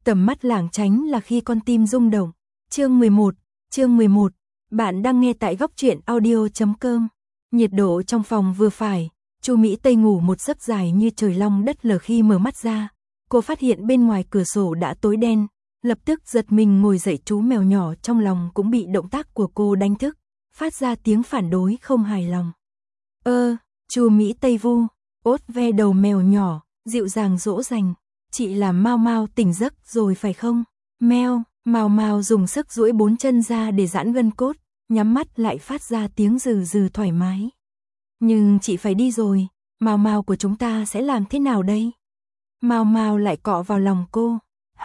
Tầm mắt lảng tránh là khi con tim rung động. Chương 11, bạn đang nghe tại góc truyện audio.com. Nhiệt độ trong phòng vừa phải, Chu Mỹ Tây ngủ một giấc dài như trời long đất lở. Khi mở mắt ra, cô phát hiện bên ngoài cửa sổ đã tối đen, lập tức giật mình ngồi dậy. Chú mèo nhỏ trong lòng cũng bị động tác của cô đánh thức, phát ra tiếng phản đối không hài lòng. Chu Mỹ Tây vu ốt ve đầu mèo nhỏ, dịu dàng dỗ dành. Chị làm Mau Mau tỉnh giấc rồi phải không? Meo, Mau Mau dùng sức duỗi bốn chân ra để giãn gân cốt, nhắm mắt lại phát ra tiếng rừ rừ thoải mái. Nhưng chị phải đi rồi, Mau Mau của chúng ta sẽ làm thế nào đây? Mau Mau lại cọ vào lòng cô.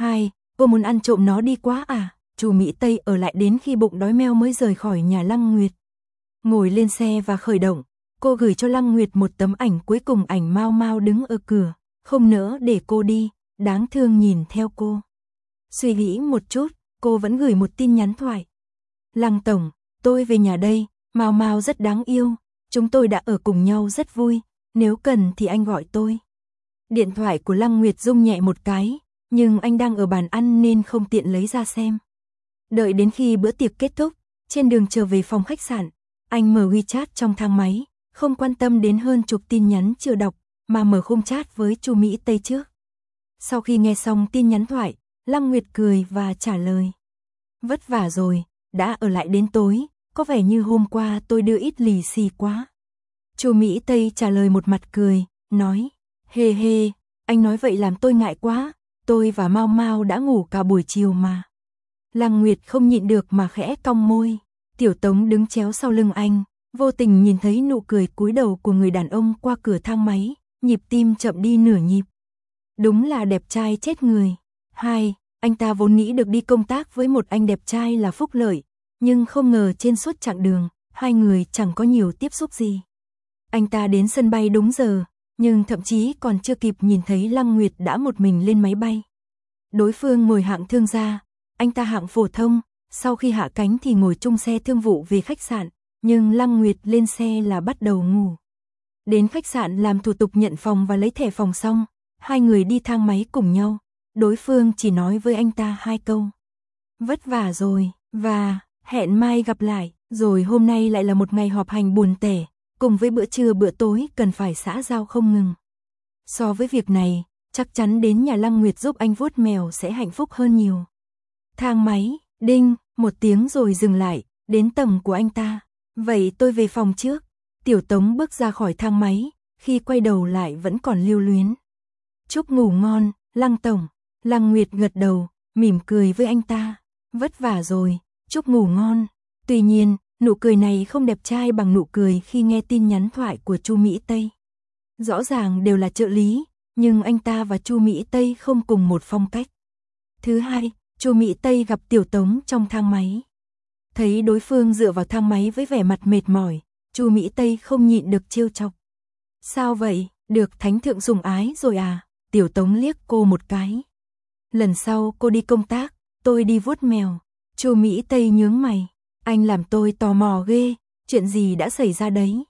Cô muốn ăn trộm nó đi quá à? Chu Mỹ Tây ở lại đến khi bụng đói meo mới rời khỏi nhà Lăng Nguyệt. Ngồi lên xe và khởi động, cô gửi cho Lăng Nguyệt một tấm ảnh cuối cùng, ảnh Mau Mau đứng ở cửa, không nỡ để cô đi, đáng thương nhìn theo cô. Suy nghĩ một chút, cô vẫn gửi một tin nhắn thoại. Lăng tổng, tôi về nhà đây, Mau Mau rất đáng yêu, chúng tôi đã ở cùng nhau rất vui, nếu cần thì anh gọi tôi. Điện thoại của Lăng Nguyệt rung nhẹ một cái, nhưng anh đang ở bàn ăn nên không tiện lấy ra xem. Đợi đến khi bữa tiệc kết thúc, trên đường trở về phòng khách sạn, anh mở WeChat trong thang máy, không quan tâm đến hơn chục tin nhắn chưa đọc, mà mở khung chat với Chu Mỹ Tây trước. Sau khi nghe xong tin nhắn thoại, Lăng Nguyệt cười và trả lời. Vất vả rồi, đã ở lại đến tối, có vẻ như hôm qua tôi đưa ít lì xì quá. Chu Mỹ Tây trả lời một mặt cười, nói, hê, anh nói vậy làm tôi ngại quá, tôi và Mau Mau đã ngủ cả buổi chiều mà. Lăng Nguyệt không nhịn được mà khẽ cong môi. Tiểu Tống đứng chéo sau lưng anh, vô tình nhìn thấy nụ cười cúi đầu của người đàn ông qua cửa thang máy, nhịp tim chậm đi nửa nhịp. Đúng là đẹp trai chết người. Anh ta vốn nghĩ được đi công tác với một anh đẹp trai là phúc lợi, nhưng không ngờ trên suốt chặng đường, hai người chẳng có nhiều tiếp xúc gì. Anh ta đến sân bay đúng giờ, nhưng thậm chí còn chưa kịp nhìn thấy Lăng Nguyệt đã một mình lên máy bay. Đối phương ngồi hạng thương gia, anh ta hạng phổ thông, sau khi hạ cánh thì ngồi chung xe thương vụ về khách sạn, nhưng Lăng Nguyệt lên xe là bắt đầu ngủ. Đến khách sạn làm thủ tục nhận phòng và lấy thẻ phòng xong, hai người đi thang máy cùng nhau, đối phương chỉ nói với anh ta 2 câu. Vất vả rồi, và hẹn mai gặp lại, rồi hôm nay lại là một ngày họp hành buồn tẻ, cùng với bữa trưa bữa tối cần phải xã giao không ngừng. So với việc này, chắc chắn đến nhà Lăng Nguyệt giúp anh vuốt mèo sẽ hạnh phúc hơn nhiều. Thang máy, đinh, một tiếng rồi dừng lại, đến tầng của anh ta. Vậy tôi về phòng trước. Tiểu Tống bước ra khỏi thang máy, khi quay đầu lại vẫn còn lưu luyến. Chúc ngủ ngon, Lăng tổng. Lăng Nguyệt gật đầu, mỉm cười với anh ta. Vất vả rồi, chúc ngủ ngon. Tuy nhiên, nụ cười này không đẹp trai bằng nụ cười khi nghe tin nhắn thoại của Chu Mỹ Tây. Rõ ràng đều là trợ lý, nhưng anh ta và Chu Mỹ Tây không cùng một phong cách. Thứ hai, Chu Mỹ Tây gặp Tiểu Tống trong thang máy. Thấy đối phương dựa vào thang máy với vẻ mặt mệt mỏi, Chu Mỹ Tây không nhịn được trêu chọc. Sao vậy, được thánh thượng sủng ái rồi à? Tiểu Tống liếc cô một cái. Lần sau cô đi công tác, tôi đi vuốt mèo. Chu Mỹ Tây nhướng mày. Anh làm tôi tò mò ghê, chuyện gì đã xảy ra đấy?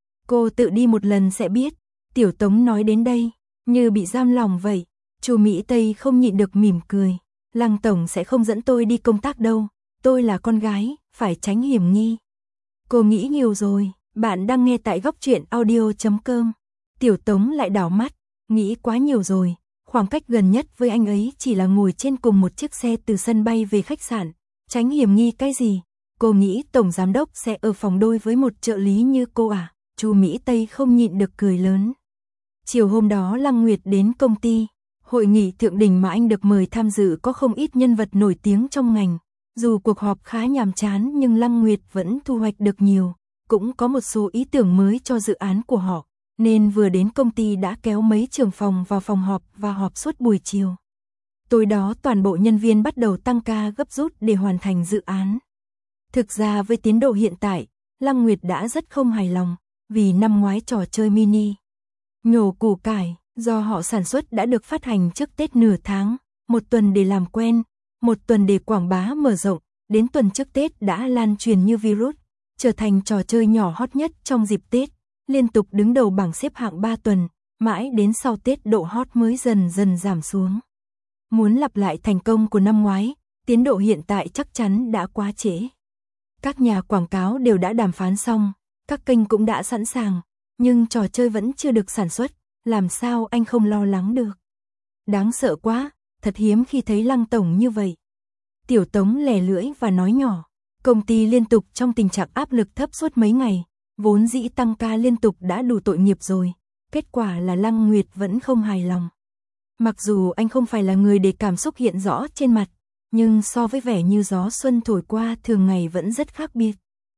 Cô tự đi một lần sẽ biết. Tiểu Tống nói đến đây, như bị giam lòng vậy. Chu Mỹ Tây không nhịn được mỉm cười. Lăng tổng sẽ không dẫn tôi đi công tác đâu, tôi là con gái, phải tránh hiểm nghi. Cô nghĩ nhiều rồi, bạn đang nghe tại góc truyện audio.com. Tiểu Tống lại đảo mắt, nghĩ quá nhiều rồi, khoảng cách gần nhất với anh ấy chỉ là ngồi trên cùng một chiếc xe từ sân bay về khách sạn, tránh hiểm nghi cái gì? Cô nghĩ tổng giám đốc sẽ ở phòng đôi với một trợ lý như cô à? Chu Mỹ Tây không nhịn được cười lớn. Chiều hôm đó Lăng Nguyệt đến công ty. Hội nghị thượng đỉnh mà anh được mời tham dự có không ít nhân vật nổi tiếng trong ngành. Dù cuộc họp khá nhàm chán nhưng Lăng Nguyệt vẫn thu hoạch được nhiều, cũng có một số ý tưởng mới cho dự án của họ, nên vừa đến công ty đã kéo mấy trưởng phòng vào phòng họp và họp suốt buổi chiều. Tối đó toàn bộ nhân viên bắt đầu tăng ca gấp rút để hoàn thành dự án. Thực ra với tiến độ hiện tại, Lăng Nguyệt đã rất không hài lòng, vì năm ngoái trò chơi mini nhổ củ cải do họ sản xuất đã được phát hành trước Tết nửa tháng, một tuần để làm quen, một tuần để quảng bá mở rộng, đến tuần trước Tết đã lan truyền như virus, trở thành trò chơi nhỏ hot nhất trong dịp Tết, liên tục đứng đầu bảng xếp hạng 3 tuần, mãi đến sau Tết độ hot mới dần dần giảm xuống. Muốn lặp lại thành công của năm ngoái, tiến độ hiện tại chắc chắn đã quá trễ. Các nhà quảng cáo đều đã đàm phán xong, các kênh cũng đã sẵn sàng, nhưng trò chơi vẫn chưa được sản xuất, làm sao anh không lo lắng được. Đáng sợ quá, thật hiếm khi thấy Lăng tổng như vậy. Tiểu Tống lè lưỡi và nói nhỏ, công ty liên tục trong tình trạng áp lực thấp suốt mấy ngày, vốn dĩ tăng ca liên tục đã đủ tội nghiệp rồi, kết quả là Lăng Nguyệt vẫn không hài lòng. Mặc dù anh không phải là người để cảm xúc hiện rõ trên mặt, nhưng so với vẻ như gió xuân thổi qua thường ngày vẫn rất khác biệt.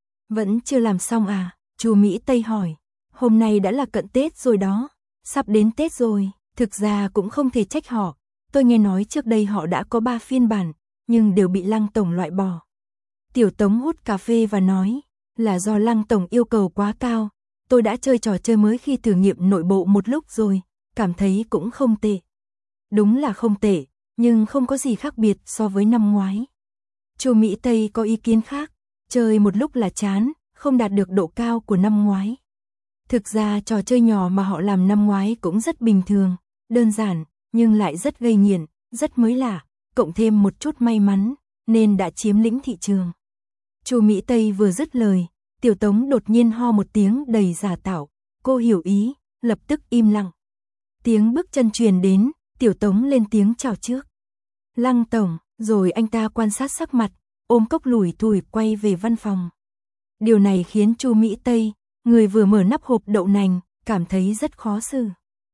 Vẫn chưa làm xong à? Chu Mỹ Tây hỏi. Hôm nay đã là cận Tết rồi đó, sắp đến Tết rồi, thực ra cũng không thể trách họ. Tôi nghe nói trước đây họ đã có 3 phiên bản, nhưng đều bị Lăng tổng loại bỏ. Tiểu Tống hút cà phê và nói, là do Lăng tổng yêu cầu quá cao. Tôi đã chơi trò chơi mới khi thử nghiệm nội bộ một lúc rồi, cảm thấy cũng không tệ. Đúng là không tệ, nhưng không có gì khác biệt so với năm ngoái. Chu Mỹ Tây có ý kiến khác, chơi một lúc là chán, không đạt được độ cao của năm ngoái. Thực ra trò chơi nhỏ mà họ làm năm ngoái cũng rất bình thường, đơn giản, nhưng lại rất gây nghiện, rất mới lạ, cộng thêm một chút may mắn, nên đã chiếm lĩnh thị trường. Chu Mỹ Tây vừa dứt lời, Tiểu Tống đột nhiên ho một tiếng đầy giả tạo, cô hiểu ý, lập tức im lặng. Tiếng bước chân truyền đến, Tiểu Tống lên tiếng chào trước. Lăng tổng, rồi anh ta quan sát sắc mặt, ôm cốc lủi thủi quay về văn phòng. Điều này khiến Chu Mỹ Tây, người vừa mở nắp hộp đậu nành, cảm thấy rất khó xử.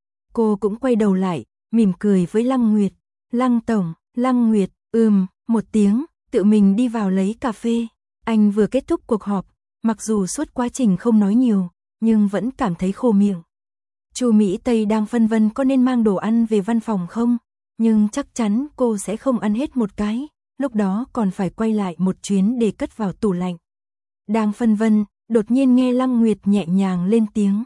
Cô cũng quay đầu lại, mỉm cười với Lăng Nguyệt. Lăng tổng, Lăng Nguyệt, một tiếng, tự mình đi vào lấy cà phê. Anh vừa kết thúc cuộc họp, mặc dù suốt quá trình không nói nhiều, nhưng vẫn cảm thấy khô miệng. Chu Mỹ Tây đang phân vân có nên mang đồ ăn về văn phòng không, nhưng chắc chắn cô sẽ không ăn hết một cái, lúc đó còn phải quay lại một chuyến để cất vào tủ lạnh. Đang phân vân, đột nhiên nghe Lăng Nguyệt nhẹ nhàng lên tiếng.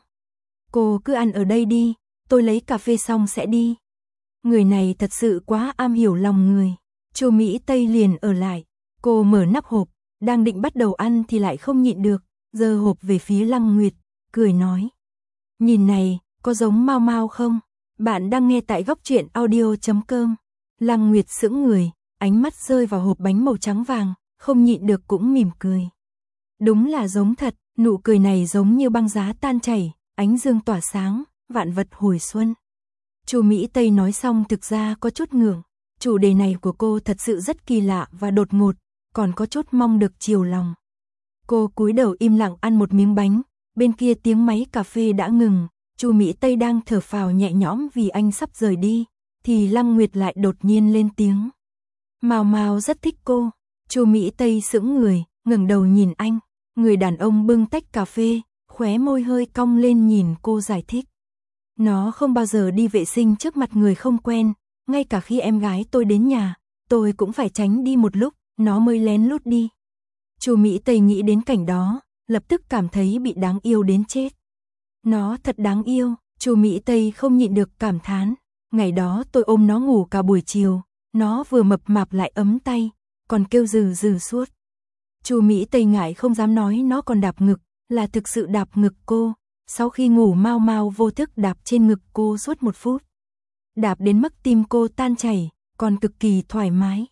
Cô cứ ăn ở đây đi, tôi lấy cà phê xong sẽ đi. Người này thật sự quá am hiểu lòng người. Chu Mỹ Tây liền ở lại, cô mở nắp hộp, đang định bắt đầu ăn thì lại không nhịn được, giơ hộp về phía Lăng Nguyệt, cười nói. Nhìn này, có giống Mau Mau không? Bạn đang nghe tại góc truyện audio.com. Lăng Nguyệt sững người, ánh mắt rơi vào hộp bánh màu trắng vàng, không nhịn được cũng mỉm cười. Đúng là giống thật, nụ cười này giống như băng giá tan chảy, ánh dương tỏa sáng, vạn vật hồi xuân. Chu Mỹ Tây nói xong thực ra có chút ngượng, chủ đề này của cô thật sự rất kỳ lạ và đột ngột, còn có chút mong được chiều lòng. Cô cúi đầu im lặng ăn một miếng bánh, bên kia tiếng máy cà phê đã ngừng, Chu Mỹ Tây đang thở phào nhẹ nhõm vì anh sắp rời đi, thì Lăng Nguyệt lại đột nhiên lên tiếng. Mao Mao rất thích cô. Chu Mỹ Tây sững người, ngẩng đầu nhìn anh, người đàn ông bưng tách cà phê, khóe môi hơi cong lên nhìn cô giải thích. Nó không bao giờ đi vệ sinh trước mặt người không quen, ngay cả khi em gái tôi đến nhà, tôi cũng phải tránh đi một lúc, nó mới lén lút đi. Chu Mỹ Tây nghĩ đến cảnh đó, lập tức cảm thấy bị đáng yêu đến chết. Nó thật đáng yêu, Chu Mỹ Tây không nhịn được cảm thán. Ngày đó tôi ôm nó ngủ cả buổi chiều, nó vừa mập mạp lại ấm tay, còn kêu rừ rừ suốt. Chu Mỹ Tây ngại không dám nói nó còn đạp ngực, là thực sự đạp ngực cô. Sau khi ngủ Mau Mau vô thức đạp trên ngực cô suốt 1 phút. Đạp đến mức tim cô tan chảy, còn cực kỳ thoải mái.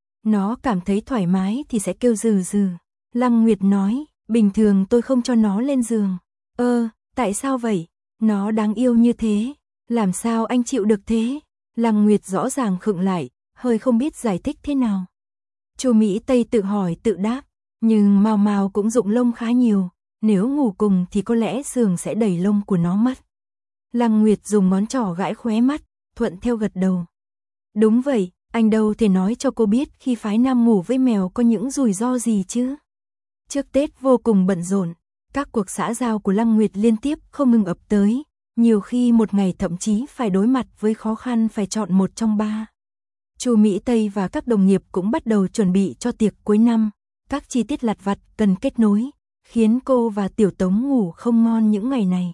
Nó cảm thấy thoải mái thì sẽ kêu rừ rừ. Lăng Nguyệt nói, bình thường tôi không cho nó lên giường. Tại sao vậy? Nó đáng yêu như thế. Làm sao anh chịu được thế? Lăng Nguyệt rõ ràng khựng lại, hơi không biết giải thích thế nào. Chu Mỹ Tây tự hỏi tự đáp, nhưng Mau Mau cũng rụng lông khá nhiều, nếu ngủ cùng thì có lẽ giường sẽ đầy lông của nó mất. Lăng Nguyệt dùng ngón trỏ gãi khóe mắt, thuận theo gật đầu. Đúng vậy, anh đâu thể nói cho cô biết khi phái nam ngủ với mèo có những rủi ro gì chứ. Trước Tết vô cùng bận rộn, các cuộc xã giao của Lăng Nguyệt liên tiếp không ngừng ập tới, nhiều khi một ngày thậm chí phải đối mặt với khó khăn phải chọn một trong 3. Chu Mỹ Tây và các đồng nghiệp cũng bắt đầu chuẩn bị cho tiệc cuối năm, các chi tiết lặt vặt cần kết nối, khiến cô và Tiểu Tống ngủ không ngon những ngày này.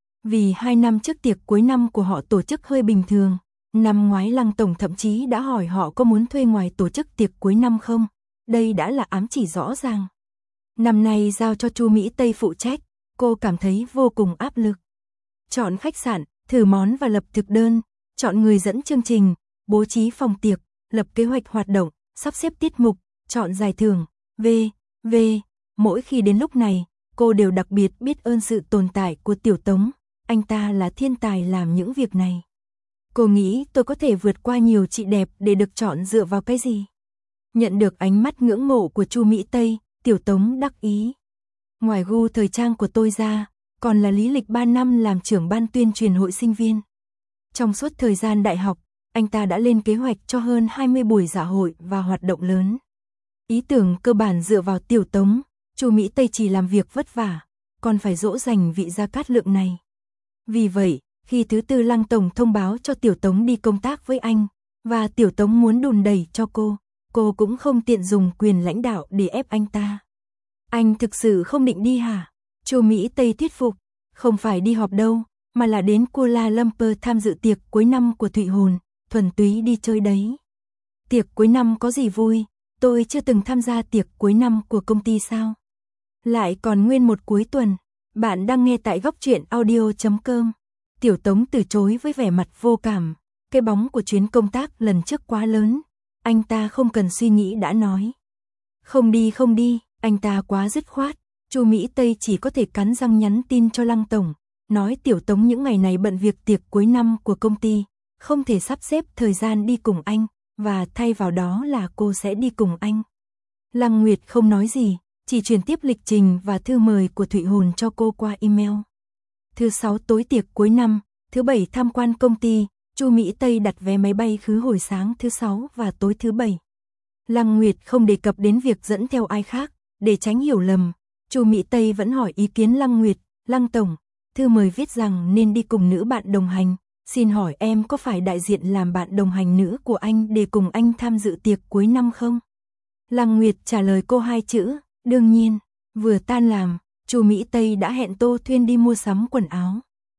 Vì 2 năm trước tiệc cuối năm của họ tổ chức hơi bình thường, năm ngoái Lăng tổng thậm chí đã hỏi họ có muốn thuê ngoài tổ chức tiệc cuối năm không, đây đã là ám chỉ rõ ràng. Năm nay giao cho Chu Mỹ Tây phụ trách, cô cảm thấy vô cùng áp lực. Chọn khách sạn, thử món và lập thực đơn, chọn người dẫn chương trình, bố trí phòng tiệc, lập kế hoạch hoạt động, sắp xếp tiết mục, chọn giải thưởng, v.v. Mỗi khi đến lúc này, cô đều đặc biệt biết ơn sự tồn tại của Tiểu Tống, anh ta là thiên tài làm những việc này. Cô nghĩ tôi có thể vượt qua nhiều chị đẹp để được chọn dựa vào cái gì? Nhận được ánh mắt ngưỡng mộ của Chu Mỹ Tây, Tiểu Tống đắc ý. Ngoài gu thời trang của tôi ra, còn là lý lịch 3 năm làm trưởng ban tuyên truyền hội sinh viên. Trong suốt thời gian đại học, anh ta đã lên kế hoạch cho hơn 20 buổi dạ hội và hoạt động lớn. Ý tưởng cơ bản dựa vào Tiểu Tống, Chu Mỹ Tây chỉ làm việc vất vả, còn phải dỗ dành vị Gia Cát Lượng này. Vì vậy, khi thứ tư Lăng Tổng thông báo cho Tiểu Tống đi công tác với anh, và Tiểu Tống muốn đùn đẩy cho cô cũng không tiện dùng quyền lãnh đạo để ép anh ta. Anh thực sự không định đi hả? Chu Mỹ Tây thuyết phục, không phải đi họp đâu, mà là đến Kuala Lumpur tham dự tiệc cuối năm của Thụy Hồn, thuần túy đi chơi đấy. Tiệc cuối năm có gì vui, tôi chưa từng tham gia tiệc cuối năm của công ty sao? Lại còn nguyên một cuối tuần. Bạn đang nghe tại góc truyện audio.com. Tiểu Tống từ chối với vẻ mặt vô cảm. Cái bóng của chuyến công tác lần trước quá lớn. Anh ta không cần suy nghĩ đã nói. Không đi, anh ta quá dứt khoát. Chu Mỹ Tây chỉ có thể cắn răng nhắn tin cho Lăng Tổng, nói Tiểu Tống những ngày này bận việc tiệc cuối năm của công ty, không thể sắp xếp thời gian đi cùng anh, và thay vào đó là cô sẽ đi cùng anh. Lăng Nguyệt không nói gì, chỉ truyền tiếp lịch trình và thư mời của Thụy Hồn cho cô qua email. Thứ 6 tối tiệc cuối năm, thứ 7 tham quan công ty, Chu Mỹ Tây đặt vé máy bay khứ hồi sáng thứ 6 và tối thứ 7. Lăng Nguyệt không đề cập đến việc dẫn theo ai khác, để tránh hiểu lầm. Chu Mỹ Tây vẫn hỏi ý kiến Lăng Nguyệt, Lăng Tổng, thư mời viết rằng nên đi cùng nữ bạn đồng hành, xin hỏi em có phải đại diện làm bạn đồng hành nữ của anh để cùng anh tham dự tiệc cuối năm không? Lăng Nguyệt trả lời cô 2 chữ, đương nhiên. Vừa tan làm, Chu Mỹ Tây đã hẹn Tô Thuyên đi mua sắm quần áo.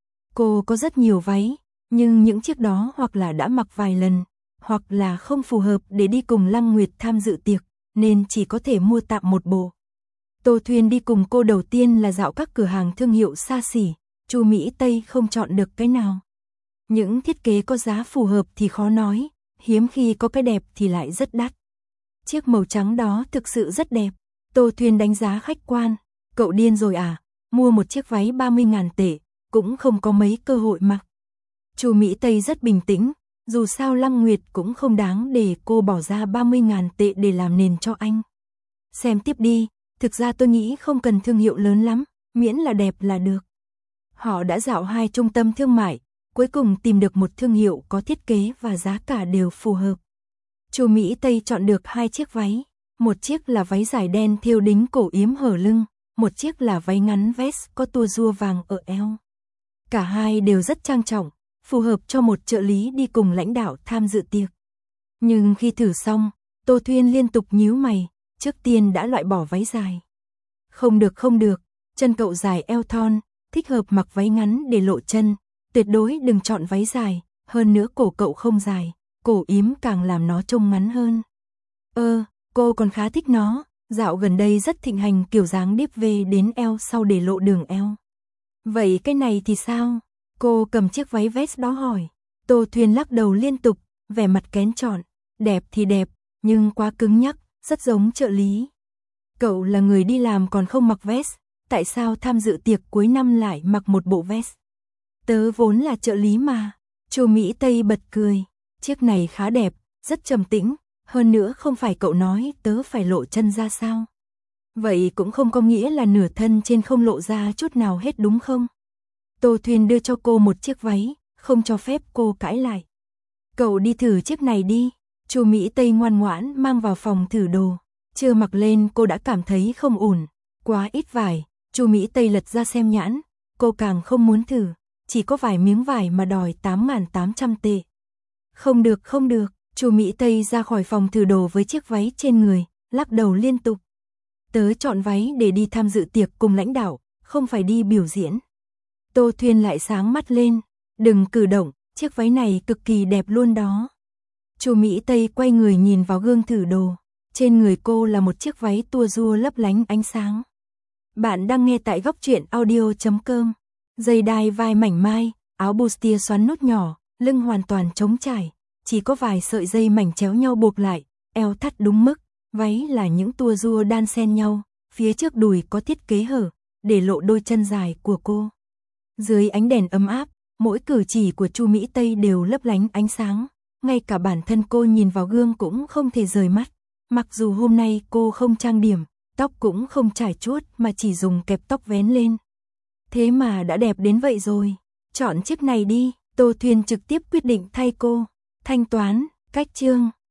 Cô có rất nhiều váy, nhưng những chiếc đó hoặc là đã mặc vài lần, hoặc là không phù hợp để đi cùng Lăng Nguyệt tham dự tiệc, nên chỉ có thể mua tạm một bộ. Tô Thuyên đi cùng cô đầu tiên là dạo các cửa hàng thương hiệu xa xỉ, Chu Mỹ Tây không chọn được cái nào. Những thiết kế có giá phù hợp thì khó nói, hiếm khi có cái đẹp thì lại rất đắt. Chiếc màu trắng đó thực sự rất đẹp. Tô Thuyên đánh giá khách quan, cậu điên rồi à, mua một chiếc váy 30.000 tệ, cũng không có mấy cơ hội mặc. Chu Mỹ Tây rất bình tĩnh, dù sao Lăng Nguyệt cũng không đáng để cô bỏ ra 30.000 tệ để làm nền cho anh. Xem tiếp đi, thực ra tôi nghĩ không cần thương hiệu lớn lắm, miễn là đẹp là được. Họ đã dạo 2 trung tâm thương mại, cuối cùng tìm được một thương hiệu có thiết kế và giá cả đều phù hợp. Chu Mỹ Tây chọn được 2 chiếc váy. Một chiếc là váy dài đen thêu đính cổ yếm hở lưng, một chiếc là váy ngắn vest có tua rua vàng ở eo. Cả hai đều rất trang trọng, phù hợp cho một trợ lý đi cùng lãnh đạo tham dự tiệc. Nhưng khi thử xong, Tô Thuyên liên tục nhíu mày, trước tiên đã loại bỏ váy dài. Không được, chân cậu dài eo thon, thích hợp mặc váy ngắn để lộ chân, tuyệt đối đừng chọn váy dài, hơn nữa cổ cậu không dài, cổ yếm càng làm nó trông ngắn hơn. Cô còn khá thích nó, dạo gần đây rất thịnh hành kiểu dáng điếp về đến eo sau để lộ đường eo. Vậy cái này thì sao? Cô cầm chiếc váy vest đó hỏi. Tô Thuyên lắc đầu liên tục, vẻ mặt kén chọn. Đẹp thì đẹp, nhưng quá cứng nhắc, rất giống trợ lý. Cậu là người đi làm còn không mặc vest, tại sao tham dự tiệc cuối năm lại mặc một bộ vest? Tớ vốn là trợ lý mà. Chu Mỹ Tây bật cười. Chiếc này khá đẹp, rất trầm tĩnh. Hơn nữa không phải cậu nói tớ phải lộ chân ra sao? Vậy cũng không có nghĩa là nửa thân trên không lộ ra chút nào hết đúng không? Tô Thuyên đưa cho cô một chiếc váy, không cho phép cô cãi lại. Cậu đi thử chiếc này đi. Chu Mỹ Tây ngoan ngoãn mang vào phòng thử đồ. Chưa mặc lên cô đã cảm thấy không ổn. Quá ít vải. Chu Mỹ Tây lật ra xem nhãn. Cô càng không muốn thử. Chỉ có vài miếng vải mà đòi 8.800 tệ. Không được. Chu Mỹ Tây ra khỏi phòng thử đồ với chiếc váy trên người, lắc đầu liên tục. Tớ chọn váy để đi tham dự tiệc cùng lãnh đạo, không phải đi biểu diễn. Tô Thuyên lại sáng mắt lên. Đừng cử động, chiếc váy này cực kỳ đẹp luôn đó. Chu Mỹ Tây quay người nhìn vào gương thử đồ. Trên người cô là một chiếc váy tua rua lấp lánh ánh sáng. Bạn đang nghe tại góc truyện audio.com. Dây đai vai mảnh mai, áo bustier xoắn nút nhỏ, lưng hoàn toàn trống trải. chỉ có vài sợi dây mảnh chéo nhau buộc lại, eo thắt đúng mức, váy là những tua rua đan xen nhau, phía trước đùi có thiết kế hở, để lộ đôi chân dài của cô. Dưới ánh đèn ấm áp, mỗi cử chỉ của Chu Mỹ Tây đều lấp lánh ánh sáng, ngay cả bản thân cô nhìn vào gương cũng không thể rời mắt. Mặc dù hôm nay cô không trang điểm, tóc cũng không trải chuốt mà chỉ dùng kẹp tóc vén lên. Thế mà đã đẹp đến vậy rồi. Chọn chiếc này đi, Tô Thuyên trực tiếp quyết định thay cô. Thanh toán, cách chương.